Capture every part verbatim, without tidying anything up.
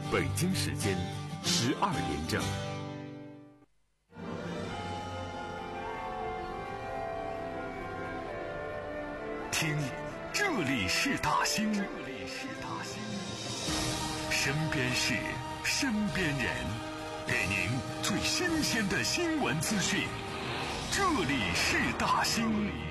北京时间十二点整。听，这里是大兴，这里是大兴，身边事，身边人，给您最新鲜的新闻资讯。这里是大兴。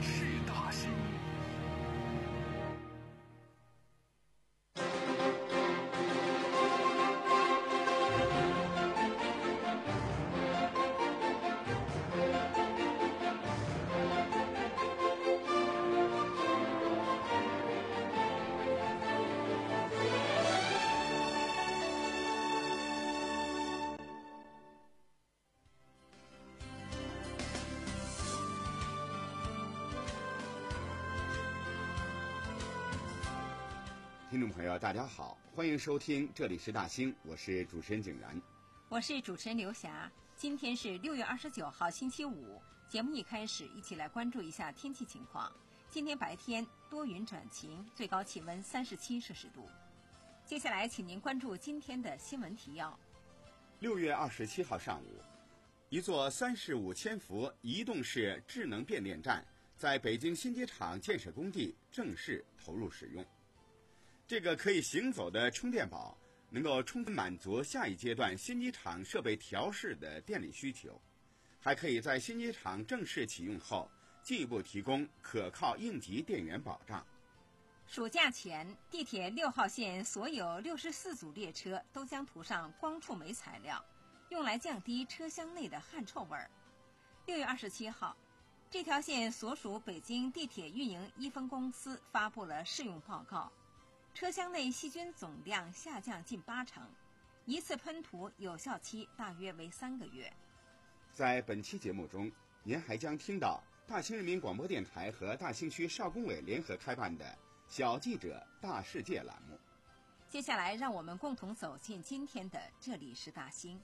听众朋友大家好，欢迎收听这里是大兴，我是主持人景然， 我是主持人刘霞。今天是六月二十九号星期五，节目一开始一起来关注一下天气情况。今天白天多云转晴，最高气温三十七摄氏度。接下来请您关注今天的新闻提要。 六月二十七号上午，一座三十五千伏移动式智能变电站在北京新机场建设工地正式投入使用。这个可以行走的充电宝能够充分满足下一阶段新机场设备调试的电力需求，还可以在新机场正式启用后进一步提供可靠应急电源保障。 暑假前，地铁六号线所有六十四组列车都将涂上光触媒材料，用来降低车厢内的汗臭味儿。六月二十七号，这条线所属北京地铁运营一分公司发布了试用报告，车厢内细菌总量下降近八成，一次喷涂有效期大约为三个月。 在本期节目中，您还将听到大兴人民广播电台和大兴区少工委联合开办的小记者大世界栏目。 接下来让我们共同走进今天的这里是大兴。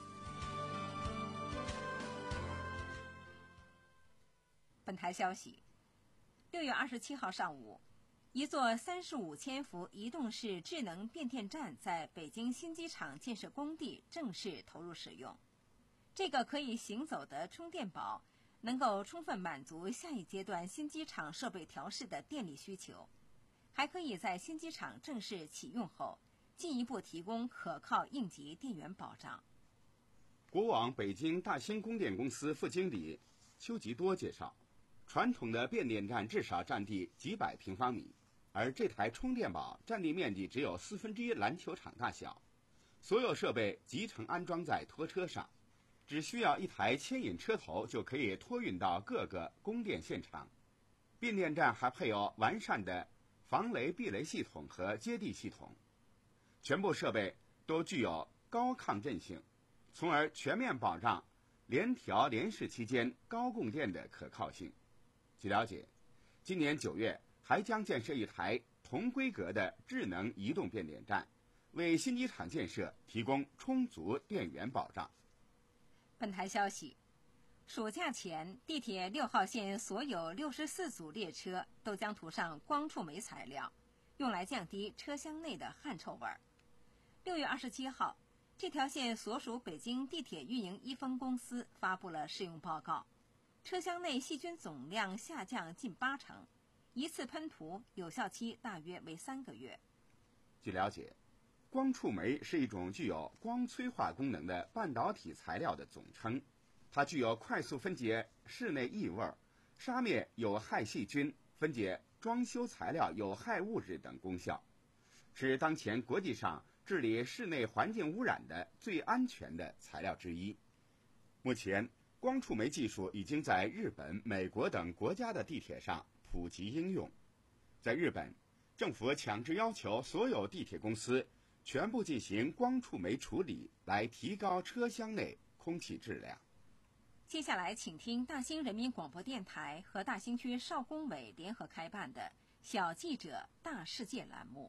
本台消息，六月二十七号上午，一座三十五千伏移动式智能变电站在北京新机场建设工地正式投入使用。这个可以行走的充电宝能够充分满足下一阶段新机场设备调试的电力需求，还可以在新机场正式启用后进一步提供可靠应急电源保障。 国网北京大兴供电公司副经理邱吉多介绍，传统的变电站至少占地几百平方米，而这台充电宝占地面积只有四分之一篮球场大小，所有设备集成安装在拖车上，只需要一台牵引车头就可以托运到各个供电现场。变电站还配有完善的防雷避雷系统和接地系统，全部设备都具有高抗震性，从而全面保障联调联试期间高供电的可靠性。据了解，今年九月还将建设一台同规格的智能移动变电站，为新机场建设提供充足电源保障。 本台消息，暑假前，地铁六号线所有六十四组列车都将涂上光触媒材料，用来降低车厢内的汗臭味儿。六月二十七号，这条线所属北京地铁运营一分公司发布了试用报告，车厢内细菌总量下降近八成，一次喷涂有效期大约为三个月。 据了解，光触媒是一种具有光催化功能的半导体材料的总称，它具有快速分解室内异味、杀灭有害细菌、分解装修材料有害物质等功效，是当前国际上治理室内环境污染的最安全的材料之一。目前，光触媒技术已经在日本、美国等国家的地铁上普及应用。在日本，政府强制要求所有地铁公司全部进行光触媒处理，来提高车厢内空气质量。 接下来请听大兴人民广播电台和大兴区少工委联合开办的小记者大世界栏目。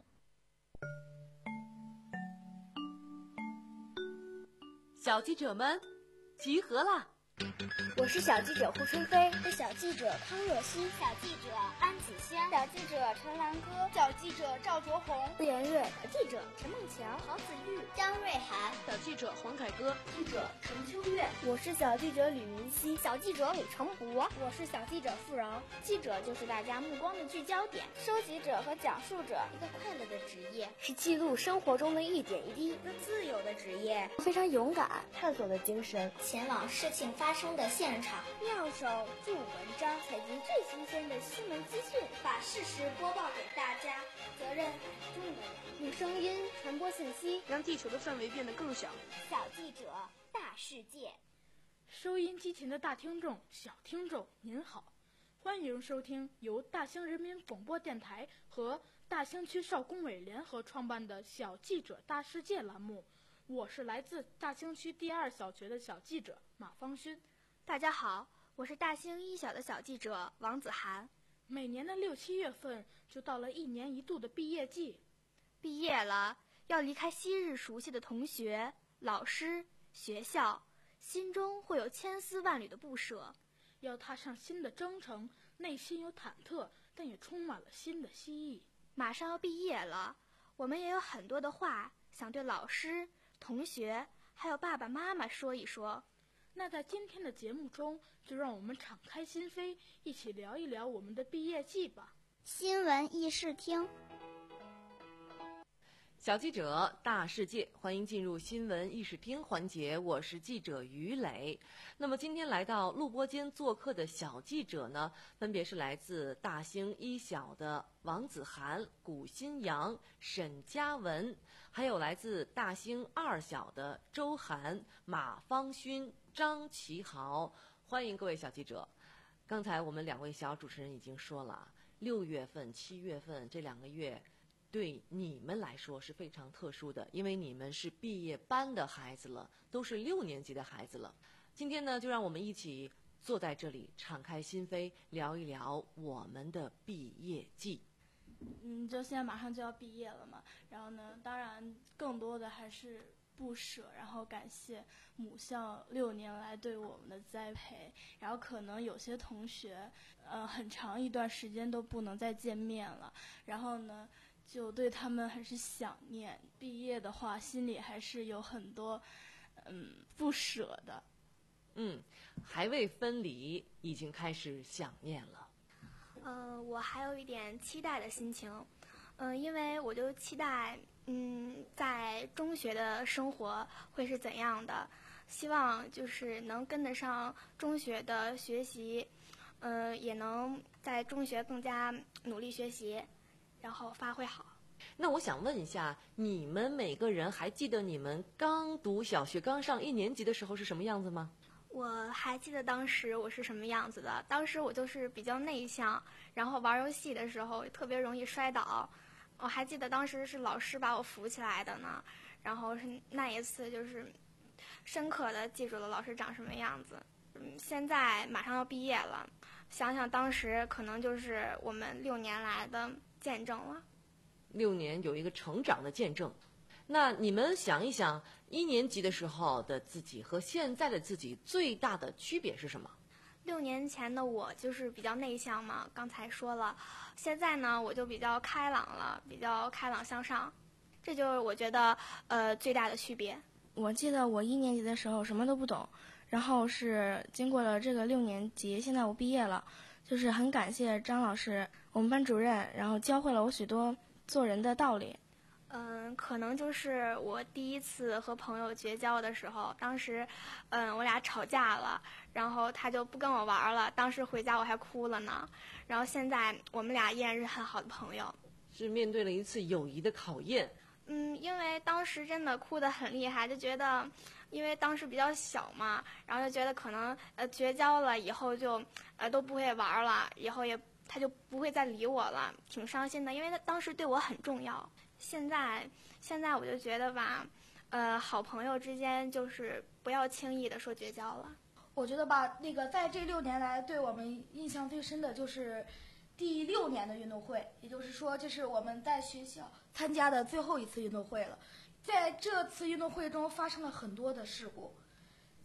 小记者们集合啦！ 我是小记者胡春飞， 是小记者康若曦， 小记者安子轩， 小记者陈兰歌， 小记者赵卓红， 顾妍月， 小记者陈梦强， 郝子玉，张瑞涵， 小记者黄凯歌， 记者程秋月。 我是小记者吕明熙， 小记者李成博， 我是小记者付饶。 记者就是大家目光的聚焦点， 收集者和讲述者， 一个快乐的职业， 是记录生活中的一点一滴， 一个自由的职业， 非常勇敢，探索的精神， 前往事情发生的现场， 妙手著文章，采集最新鲜的新闻资讯， 把事实播报给大家，责任重的人， 用声音传播信息， 让地球的范围变得更小。 小记者大世界， 收音机前的大听众、小听众，您好，欢迎收听由大兴人民广播电台和大兴区少工委联合创办的小记者大世界栏目。我是来自大兴区第二小学的小记者马方勋。 大家好，我是大兴一小的小记者王子涵。 每年的六七月份就到了一年一度的毕业季， 毕业了，要离开昔日熟悉的同学、老师、学校，心中会有千丝万缕的不舍。 要踏上新的征程，内心有忐忑，但也充满了新的希冀。 马上要毕业了，我们也有很多的话想对老师、同学还有爸爸妈妈说一说。 那在今天的节目中，就让我们敞开心扉，一起聊一聊我们的毕业季吧。 新闻议事厅， 小记者大世界，欢迎进入新闻议事厅环节，我是记者于磊。那么今天来到录播间做客的小记者呢，分别是来自大兴一小的王子涵、古新阳、沈嘉文，还有来自大兴二小的周涵、马方勋、张其豪。欢迎各位小记者。刚才我们两位小主持人已经说了，六月份、七月份这两个月对你们来说是非常特殊的，因为你们是毕业班的孩子了，都是六年级的孩子了。今天呢，就让我们一起坐在这里，敞开心扉，聊一聊我们的毕业季。 嗯，就现在马上就要毕业了嘛，然后呢，当然更多的还是不舍，然后感谢母校六年来对我们的栽培，然后可能有些同学，呃，很长一段时间都不能再见面了，然后呢，就对他们还是想念。毕业的话，心里还是有很多，嗯，不舍的。 嗯，还未分离，已经开始想念了。 呃，我还有一点期待的心情，嗯、呃，因为我就期待，嗯，在中学的生活会是怎样的，希望就是能跟得上中学的学习，呃，也能在中学更加努力学习，然后发挥好。 那我想问一下，你们每个人还记得你们刚读小学、刚上一年级的时候是什么样子吗？ 我还记得当时我是什么样子的，当时我就是比较内向，然后玩游戏的时候特别容易摔倒。我还记得当时是老师把我扶起来的呢，然后是那一次就是深刻的记住了老师长什么样子。嗯，现在马上要毕业了，想想当时可能就是我们六年来的见证了。 六年有一个成长的见证。那你们想一想，一年级的时候的自己和现在的自己最大的区别是什么？ 六年前的我就是比较内向嘛，刚才说了，现在呢我就比较开朗了，比较开朗向上，这就是我觉得呃最大的区别。 我记得我一年级的时候什么都不懂，然后是经过了这个六年级，现在我毕业了，就是很感谢张老师，我们班主任，然后教会了我许多做人的道理。 嗯，可能就是我第一次和朋友绝交的时候，当时，嗯，我俩吵架了，然后他就不跟我玩了，当时回家我还哭了呢。然后现在我们俩依然是很好的朋友。 是面对了一次友谊的考验。 嗯，因为当时真的哭得很厉害，就觉得，因为当时比较小嘛，然后就觉得可能呃绝交了以后就呃都不会玩了，以后也他就不会再理我了，挺伤心的，因为他当时对我很重要。现在，现在我就觉得吧，呃，好朋友之间就是不要轻易的说绝交了。 我觉得吧，那个在这六年来，对我们印象最深的就是第六年的运动会，也就是说，这是我们在学校参加的最后一次运动会了。在这次运动会中发生了很多的事故，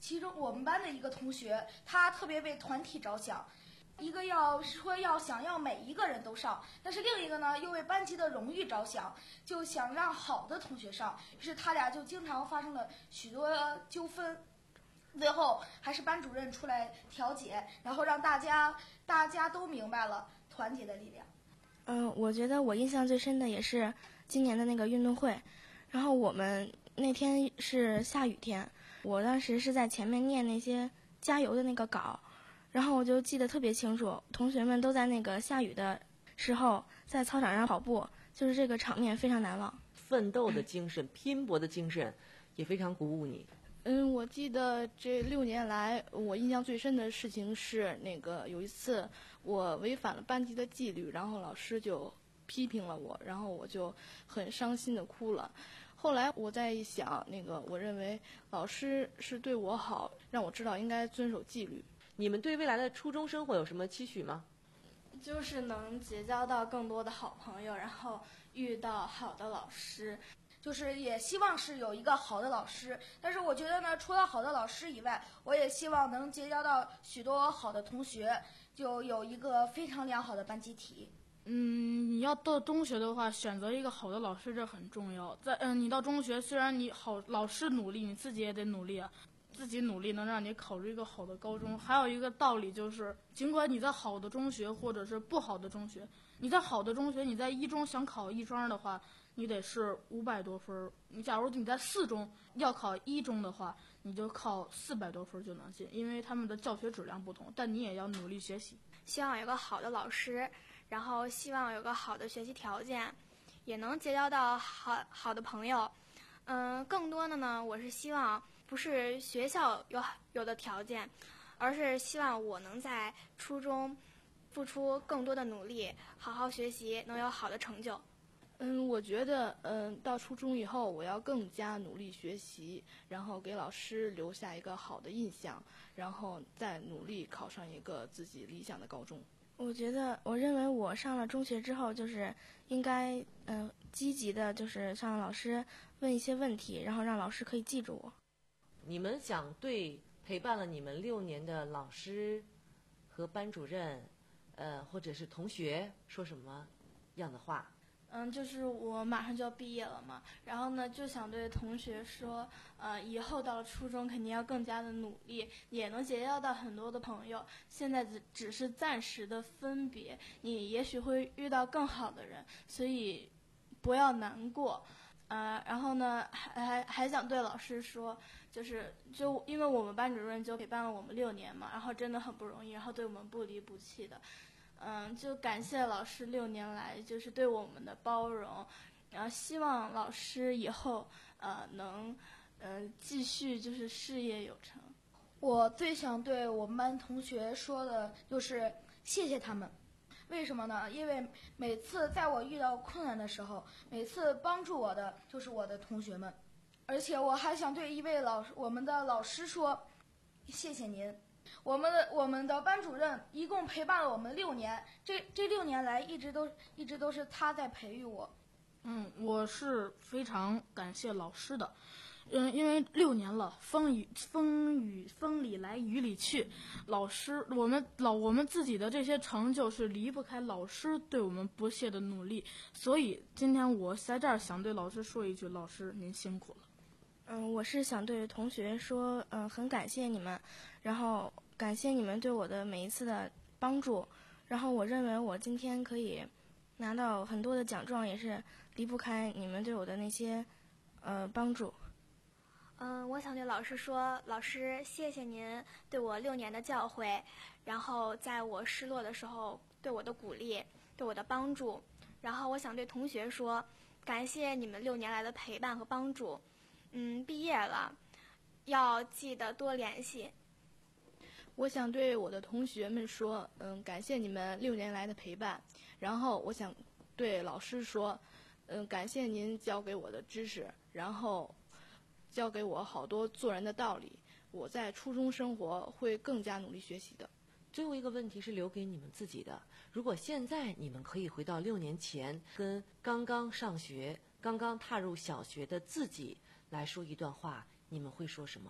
其中我们班的一个同学，他特别为团体着想，一个要说要想要每一个人都上，但是另一个呢又为班级的荣誉着想，就想让好的同学上，于是他俩就经常发生了许多纠纷。最后还是班主任出来调解，然后让大家大家都明白了团结的力量。 嗯、呃，我觉得我印象最深的也是今年的那个运动会，然后我们那天是下雨天，我当时是在前面念那些加油的那个稿，然后我就记得特别清楚，同学们都在那个下雨的时候在操场上跑步，就是这个场面非常难忘。 奋斗的精神、拼搏的精神也非常鼓舞你。 嗯，我记得这六年来，我印象最深的事情是那个有一次我违反了班级的纪律，然后老师就批评了我，然后我就很伤心的哭了。后来我再一想，那个我认为老师是对我好，让我知道应该遵守纪律。 你们对未来的初中生活有什么期许吗？ 就是能结交到更多的好朋友，然后遇到好的老师。 就是也希望是有一个好的老师，但是我觉得呢，除了好的老师以外，我也希望能结交到许多好的同学，就有一个非常良好的班集体。 嗯，你要到中学的话，选择一个好的老师这很重要。在嗯，你到中学，虽然你好老师努力，你自己也得努力啊。自己努力能让你考入一个好的高中。还有一个道理就是，尽管你在好的中学或者是不好的中学，你在好的中学，你在一中想考一专的话，你得是五百多分。你假如你在四中要考一中的话，你就考四百多分就能进，因为他们的教学质量不同，但你也要努力学习。 希望有个好的老师，然后希望有个好的学习条件，也能结交到好好的朋友。嗯，更多的呢，我是希望不是学校有有的条件，而是希望我能在初中付出更多的努力，好好学习，能有好的成就。 嗯，我觉得，嗯，到初中以后，我要更加努力学习，然后给老师留下一个好的印象，然后再努力考上一个自己理想的高中。 我觉得，我认为我上了中学之后，就是应该，嗯、呃，积极的，就是向老师问一些问题，然后让老师可以记住我。 你们想对陪伴了你们六年的老师和班主任，呃，或者是同学说什么样的话？ 嗯，就是我马上就要毕业了嘛，然后呢，就想对同学说，呃，以后到了初中肯定要更加的努力，也能结交到很多的朋友。现在只只是暂时的分别，你也许会遇到更好的人，所以不要难过。呃，然后呢，还还还想对老师说，就是就因为我们班主任就陪伴了我们六年嘛，然后真的很不容易，然后对我们不离不弃的。嗯，就感谢老师六年来就是对我们的包容，然后希望老师以后呃能嗯、呃、继续就是事业有成。 我最想对我们班同学说的就是谢谢他们。为什么呢？因为每次在我遇到困难的时候，每次帮助我的就是我的同学们。而且我还想对一位老师我们的老师说谢谢您。我们的我们的班主任一共陪伴了我们六年，这这六年来一直都一直都是他在培育我。 嗯，我是非常感谢老师的，嗯，因为六年了，风雨风雨风里来雨里去，老师我们老我们自己的这些成就是离不开老师对我们不懈的努力，所以今天我在这儿想对老师说一句，老师您辛苦了。 嗯，我是想对同学说，嗯，很感谢你们，然后感谢你们对我的每一次的帮助，然后我认为我今天可以拿到很多的奖状，也是离不开你们对我的那些呃帮助。 嗯，我想对老师说，老师谢谢您对我六年的教诲，然后在我失落的时候对我的鼓励，对我的帮助。然后我想对同学说，感谢你们六年来的陪伴和帮助。嗯，毕业了，要记得多联系。 我想对我的同学们说，嗯，感谢你们六年来的陪伴。然后我想对老师说，嗯，感谢您教给我的知识，然后教给我好多做人的道理。我在初中生活会更加努力学习的。 最后一个问题是留给你们自己的，如果现在你们可以回到六年前，跟刚刚上学、刚刚踏入小学的自己来说一段话，你们会说什么？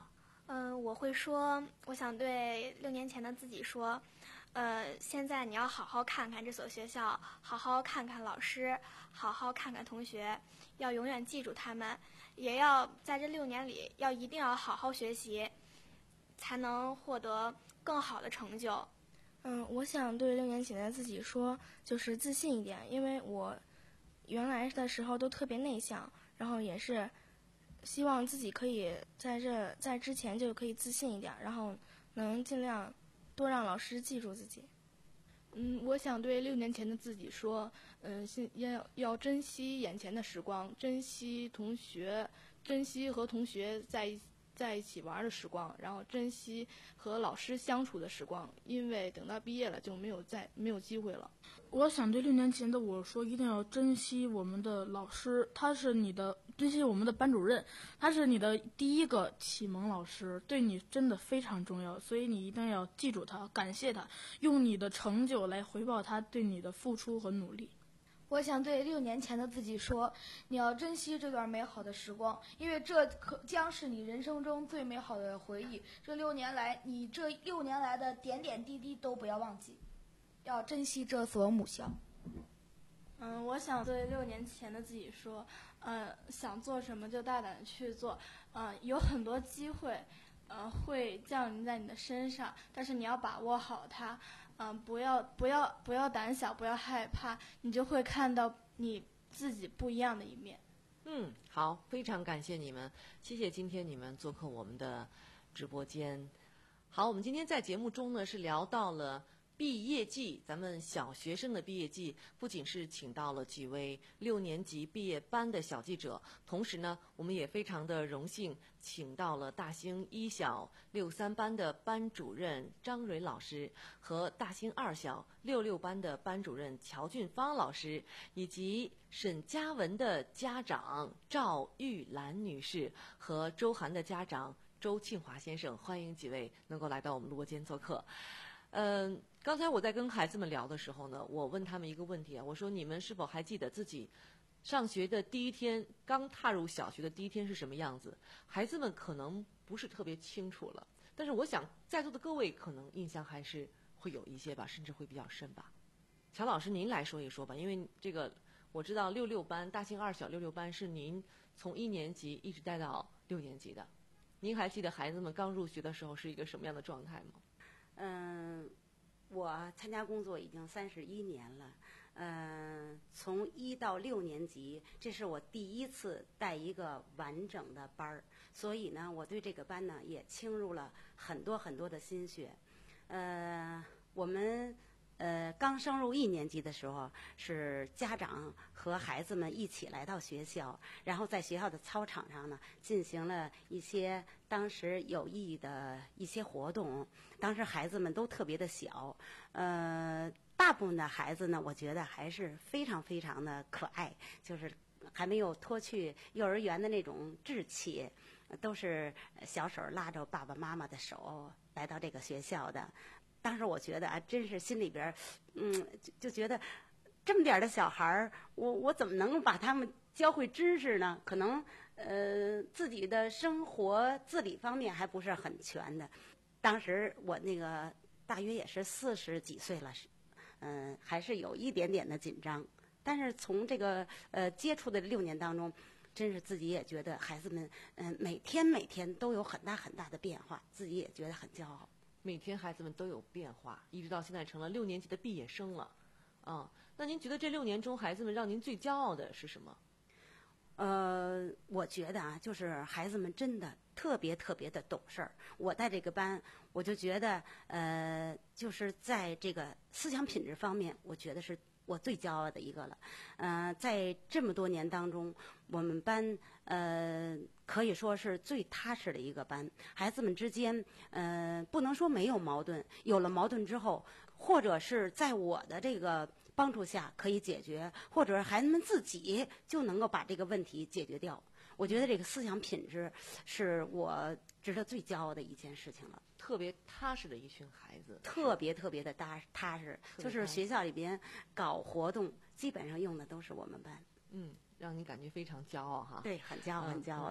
嗯，我会说，我想对六年前的自己说，呃，现在你要好好看看这所学校，好好看看老师，好好看看同学，要永远记住他们，也要在这六年里要一定要好好学习，才能获得更好的成就。 嗯，我想对六年前的自己说，就是自信一点，因为我原来的时候都特别内向，然后也是希望自己可以在这在之前就可以自信一点，然后能尽量多让老师记住自己。 嗯，我想对六年前的自己说，嗯，要要珍惜眼前的时光，珍惜同学，珍惜和同学在一起。在一起玩的时光，然后珍惜和老师相处的时光，因为等到毕业了就没有再没有机会了。 我想对六年前的我说，一定要珍惜我们的老师，他是你的珍惜我们的班主任，他是你的第一个启蒙老师，对你真的非常重要，所以你一定要记住他，感谢他，用你的成就来回报他对你的付出和努力。 我想对六年前的自己说，你要珍惜这段美好的时光，因为这可将是你人生中最美好的回忆。这六年来，你这六年来的点点滴滴都不要忘记，要珍惜这所母校。 嗯，我想对六年前的自己说，呃，想做什么就大胆的去做，呃，有很多机会，呃，会降临在你的身上，但是你要把握好它。嗯，不要不要不要胆小，不要害怕，你就会看到你自己不一样的一面。 嗯，好，非常感谢你们，谢谢今天你们做客我们的直播间。好，我们今天在节目中呢是聊到了毕业季，咱们小学生的毕业季，不仅是请到了几位六年级毕业班的小记者，同时呢，我们也非常的荣幸请到了大兴一小六三班的班主任张蕊老师和大兴二小六六班的班主任乔俊芳老师，以及沈嘉文的家长赵玉兰女士和周涵的家长周庆华先生，欢迎几位能够来到我们录播间做客。嗯，刚才我在跟孩子们聊的时候呢，我问他们一个问题啊，我说你们是否还记得自己上学的第一天，刚踏入小学的第一天是什么样子？孩子们可能不是特别清楚了，但是我想在座的各位可能印象还是会有一些吧，甚至会比较深吧。乔老师您来说一说吧，因为这个我知道六六班大兴二小六六班是您从一年级一直带到六年级的，您还记得孩子们刚入学的时候是一个什么样的状态吗？ 嗯，我参加工作已经三十一年了。嗯，从一到六年级，这是我第一次带一个完整的班儿，所以呢，我对这个班呢也倾入了很多很多的心血。呃，我们呃刚升入一年级的时候，是家长和孩子们一起来到学校，然后在学校的操场上呢，进行了一些当时有意义的一些活动。当时孩子们都特别的小，呃。大部分的孩子呢，我觉得还是非常非常的可爱，就是还没有脱去幼儿园的那种稚气，都是小手拉着爸爸妈妈的手来到这个学校的。当时我觉得啊，真是心里边，嗯，就就觉得这么点的小孩儿，我我怎么能够把他们教会知识呢？可能呃自己的生活自理方面还不是很全的。当时我那个大约也是四十几岁了。嗯，还是有一点点的紧张，但是从这个呃接触的六年当中，真是自己也觉得孩子们嗯、呃、每天每天都有很大很大的变化，自己也觉得很骄傲。 每天孩子们都有变化，一直到现在成了六年级的毕业生了，啊，那您觉得这六年中孩子们让您最骄傲的是什么？ 呃，我觉得啊，就是孩子们真的特别特别的懂事儿。我带这个班，我就觉得，呃，就是在这个思想品质方面，我觉得是我最骄傲的一个了。呃，在这么多年当中，我们班呃可以说是最踏实的一个班。孩子们之间，呃，不能说没有矛盾，有了矛盾之后，或者是在我的这个帮助下可以解决，或者是孩子们自己就能够把这个问题解决掉。我觉得这个思想品质是我值得最骄傲的一件事情了。 特别踏实的一群孩子， 特别特别的踏踏实，就是学校里边搞活动，基本上用的都是我们班。 嗯，让你感觉非常骄傲哈。 对，很骄傲，很骄傲的。 嗯嗯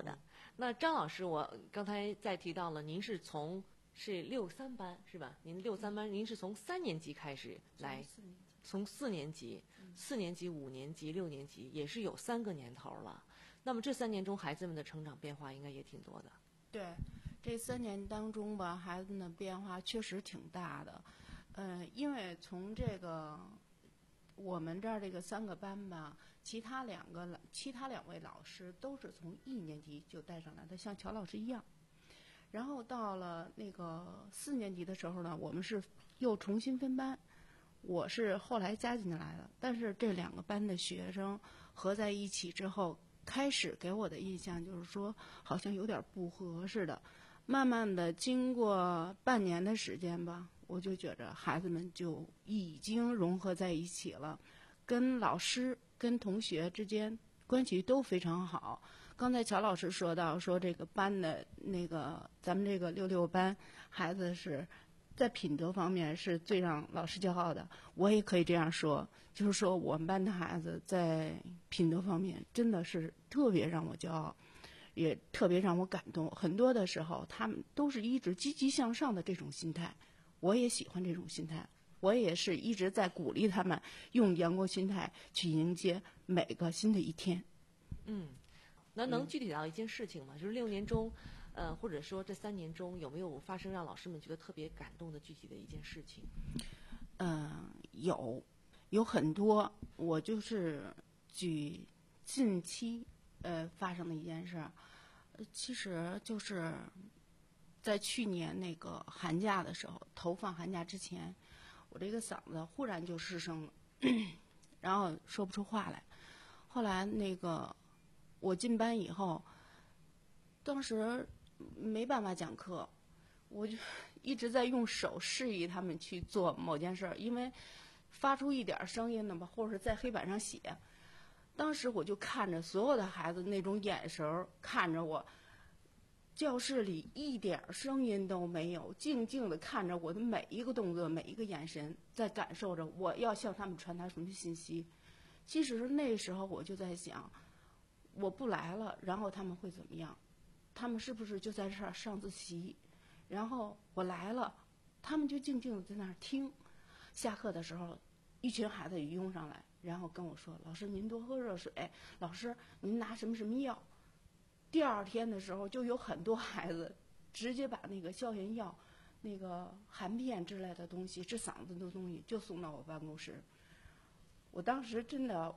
那张老师，我刚才再提到了，您是从是六三班是吧？您六三班，您是从三年级开始来，从四年级、四年级、五年级、六年级，也是有三个年头了。那么这三年中，孩子们的成长变化应该也挺多的。 对，这三年当中吧，孩子们的变化确实挺大的。呃，因为从这个我们这儿这个三个班吧，其他两个其他两位老师都是从一年级就带上来的，像乔老师一样。然后到了那个四年级的时候呢，我们是又重新分班，我是后来加进来的。但是这两个班的学生合在一起之后，开始给我的印象就是说，好像有点不合似的。慢慢的，经过半年的时间吧，我就觉着孩子们就已经融合在一起了，跟老师、跟同学之间关系都非常好。刚才乔老师说到，说这个班的那个咱们这个六六班孩子是在品德方面是最让老师骄傲的。我也可以这样说，就是说我们班的孩子在品德方面真的是特别让我骄傲。也特别让我感动，很多的时候他们都是一直积极向上的这种心态，我也喜欢这种心态，我也是一直在鼓励他们用阳光心态去迎接每个新的一天。 嗯，那能具体到一件事情吗？嗯、就是六年中，呃，或者说这三年中有没有发生让老师们觉得特别感动的具体的一件事情？ 嗯、呃，有，有很多，我就是举近期。呃，发生的一件事，呃，其实就是在去年那个寒假的时候，头放寒假之前，我这个嗓子忽然就失声了，然后说不出话来。后来那个我进班以后，当时没办法讲课，我就一直在用手示意他们去做某件事，因为发出一点声音的吧，或者是在黑板上写。当时我就看着所有的孩子那种眼神看着我，教室里一点声音都没有，静静地看着我的每一个动作、每一个眼神，在感受着我要向他们传达什么信息。其实那时候我就在想，我不来了，然后他们会怎么样？他们是不是就在这儿上自习？然后我来了，他们就静静地在那儿听。下课的时候，一群孩子也拥上来。然后跟我说，老师您多喝热水，老师您拿什么什么药。第二天的时候就有很多孩子直接把那个消炎药、那个含片之类的东西治嗓子的东西就送到我办公室。我当时真的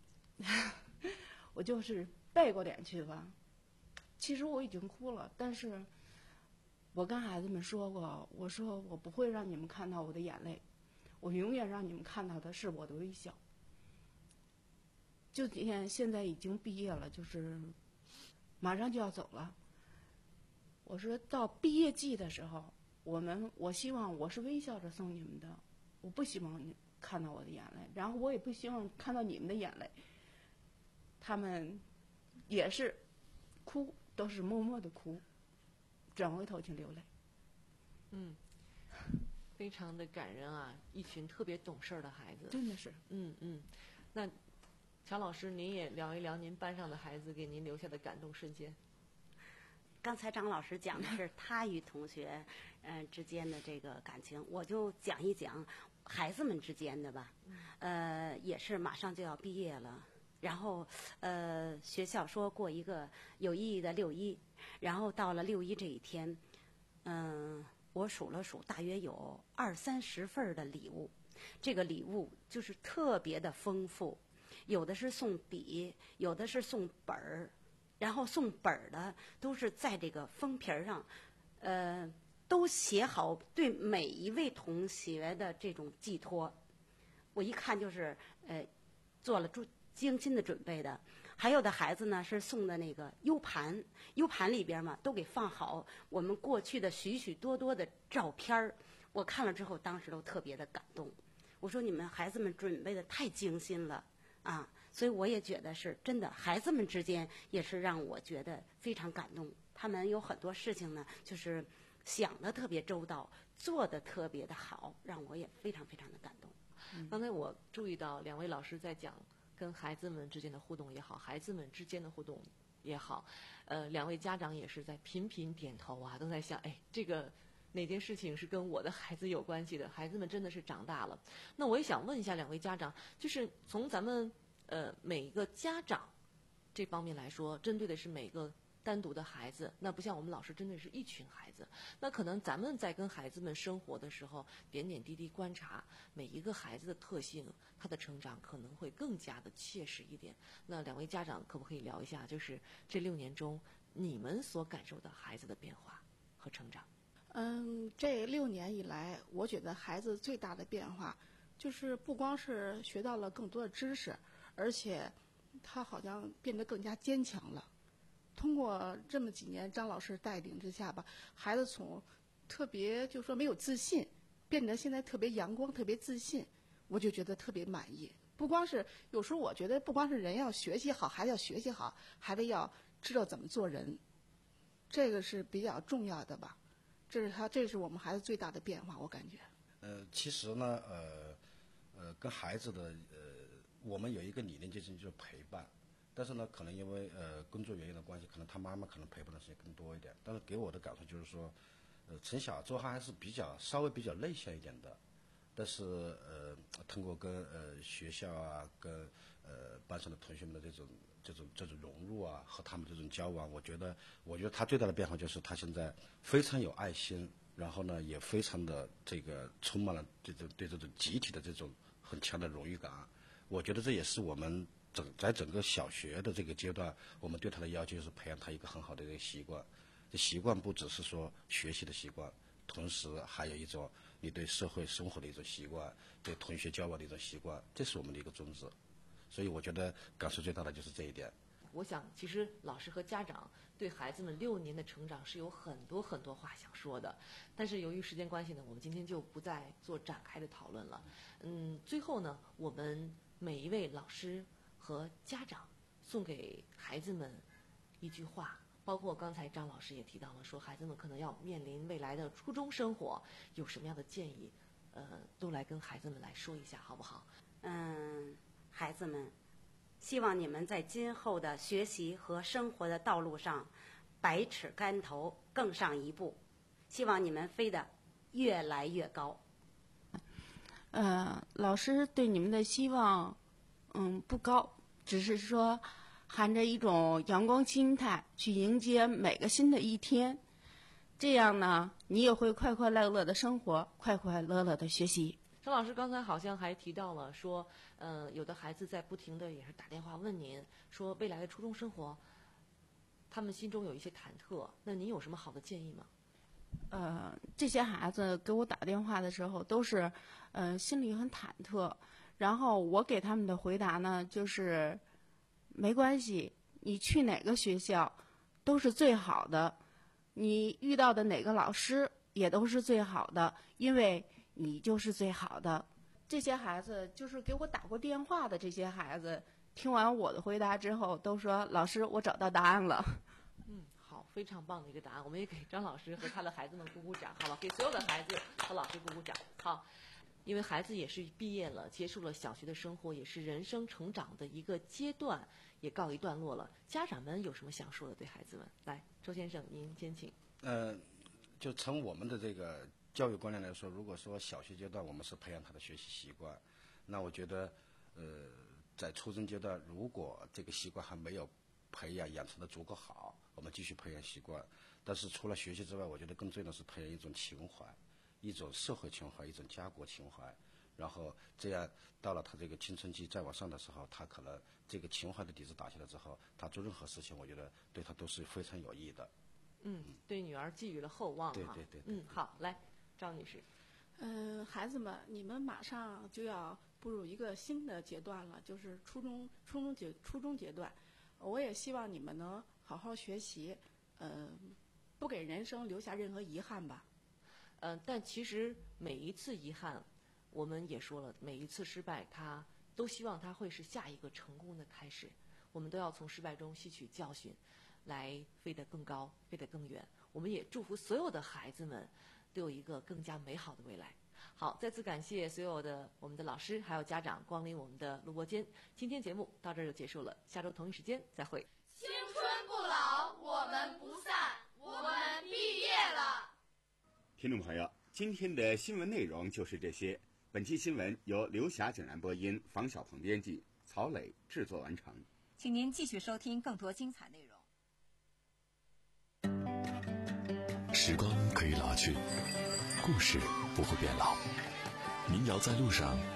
我就是背过脸去吧，其实我已经哭了，但是我跟孩子们说过，我说我不会让你们看到我的眼泪，我永远让你们看到的是我的微笑。就现现在已经毕业了，就是马上就要走了。我说到毕业季的时候，我们我希望我是微笑着送你们的，我不希望你看到我的眼泪，然后我也不希望看到你们的眼泪。他们也是哭，都是默默的哭，转回头去流泪。 嗯，非常的感人啊！一群特别懂事的孩子， 真的是。 嗯嗯，那。乔老师，您也聊一聊您班上的孩子给您留下的感动瞬间。 刚才张老师讲的是他与同学呃之间的这个感情，我就讲一讲孩子们之间的吧。呃，也是马上就要毕业了，然后呃学校说过一个有意义的六一，然后到了六一这一天，嗯、呃，我数了数，大约有二三十份的礼物，这个礼物就是特别的丰富。有的是送笔，有的是送本儿，然后送本儿的都是在这个封皮儿上，呃，都写好对每一位同学的这种寄托。我一看就是呃做了注精心的准备的。还有的孩子呢是送的那个 U 盘 ，U 盘里边嘛都给放好我们过去的许许多多的照片儿。我看了之后，当时都特别的感动。我说你们孩子们准备的太精心了。啊，所以我也觉得是真的，孩子们之间也是让我觉得非常感动。他们有很多事情呢，就是想的特别周到，做的特别的好，让我也非常非常的感动。 嗯、刚才我注意到两位老师在讲跟孩子们之间的互动也好，孩子们之间的互动也好，呃，两位家长也是在频频点头啊，都在想，哎，这个哪件事情是跟我的孩子有关系的？孩子们真的是长大了。那我也想问一下两位家长，就是从咱们呃每一个家长这方面来说，针对的是每个单独的孩子，那不像我们老师针对是一群孩子。那可能咱们在跟孩子们生活的时候，点点滴滴观察每一个孩子的特性，他的成长可能会更加的切实一点。那两位家长可不可以聊一下，就是这六年中你们所感受到孩子的变化和成长？ 嗯，这六年以来，我觉得孩子最大的变化，就是不光是学到了更多的知识，而且他好像变得更加坚强了。通过这么几年张老师带领之下吧，孩子从特别就说没有自信，变得现在特别阳光、特别自信，我就觉得特别满意。不光是有时候我觉得不光是人要学习好，孩子要学习好，孩子要知道怎么做人，这个是比较重要的吧。这是他，这是我们孩子最大的变化，我感觉。 呃，其实呢，呃，呃，跟孩子的呃，我们有一个理念就是就是陪伴。但是呢，可能因为呃工作原因的关系，可能他妈妈可能陪伴的时间更多一点。但是给我的感受就是说，呃，从小之后还是比较稍微比较内向一点的。但是呃，通过跟呃学校啊、跟呃班上的同学们的这种这种这种融入啊，和他们这种交往，我觉得我觉得他最大的变化就是他现在非常有爱心，然后呢也非常的这个充满了这种对这种集体的这种很强的荣誉感。我觉得这也是我们。整在整个小学的这个阶段，我们对他的要求就是培养他一个很好的这个习惯。这习惯不只是说学习的习惯，同时还有一种你对社会生活的一种习惯，对同学交往的一种习惯，这是我们的一个宗旨。所以我觉得感受最大的就是这一点。 我想，其实老师和家长对孩子们六年的成长是有很多很多话想说的，但是由于时间关系呢，我们今天就不再做展开的讨论了。嗯，最后呢，我们每一位老师和家长送给孩子们一句话，包括刚才张老师也提到了，说孩子们可能要面临未来的初中生活，有什么样的建议，呃，都来跟孩子们来说一下，好不好？ 嗯，孩子们，希望你们在今后的学习和生活的道路上，百尺竿头更上一步，希望你们飞得越来越高。 呃，老师对你们的希望。嗯，不高，只是说含着一种阳光心态去迎接每个新的一天，这样呢，你也会快快乐乐的生活，快快乐乐的学习。 张老师刚才好像还提到了说，呃，有的孩子在不停的也是打电话问您，说未来的初中生活，他们心中有一些忐忑，那您有什么好的建议吗？ 呃，这些孩子给我打电话的时候，都是，呃，心里很忐忑。然后我给他们的回答呢，就是没关系，你去哪个学校都是最好的，你遇到的哪个老师也都是最好的，因为你就是最好的。这些孩子就是给我打过电话的这些孩子，听完我的回答之后，都说老师，我找到答案了。 嗯，好，非常棒的一个答案，我们也给张老师和他的孩子们鼓鼓掌，好吧？给所有的孩子和老师鼓鼓掌，好。因为孩子也是毕业了，结束了小学的生活，也是人生成长的一个阶段，也告一段落了。家长们有什么想说的对孩子们？来，周先生，您先请。 呃，就从我们的这个教育观念来说，如果说小学阶段我们是培养他的学习习惯，那我觉得，呃，在初中阶段，如果这个习惯还没有培养养成的足够好，我们继续培养习惯。但是除了学习之外，我觉得更重要的是培养一种情怀。一种社会情怀，一种家国情怀，然后这样到了他这个青春期再往上的时候，他可能这个情怀的底子打下来之后，他做任何事情，我觉得对他都是非常有益的。 嗯，对女儿寄予了厚望。 对对 对, 对。 嗯，好，来，赵女士。 嗯、呃，孩子们，你们马上就要步入一个新的阶段了，就是初中初中阶初中阶段。我也希望你们能好好学习，嗯、呃，不给人生留下任何遗憾吧。 嗯、呃，但其实每一次遗憾，我们也说了，每一次失败，他都希望它会是下一个成功的开始。我们都要从失败中吸取教训，来飞得更高，飞得更远。我们也祝福所有的孩子们都有一个更加美好的未来。好，再次感谢所有的我们的老师还有家长光临我们的录播间。今天节目到这儿就结束了，下周同一时间再会。 青春不听众朋友，今天的新闻内容就是这些。本期新闻由刘霞景然播音，房小鹏编辑，曹磊制作完成。 请您继续收听更多精彩内容。时光可以老去，故事不会变老。民谣在路上。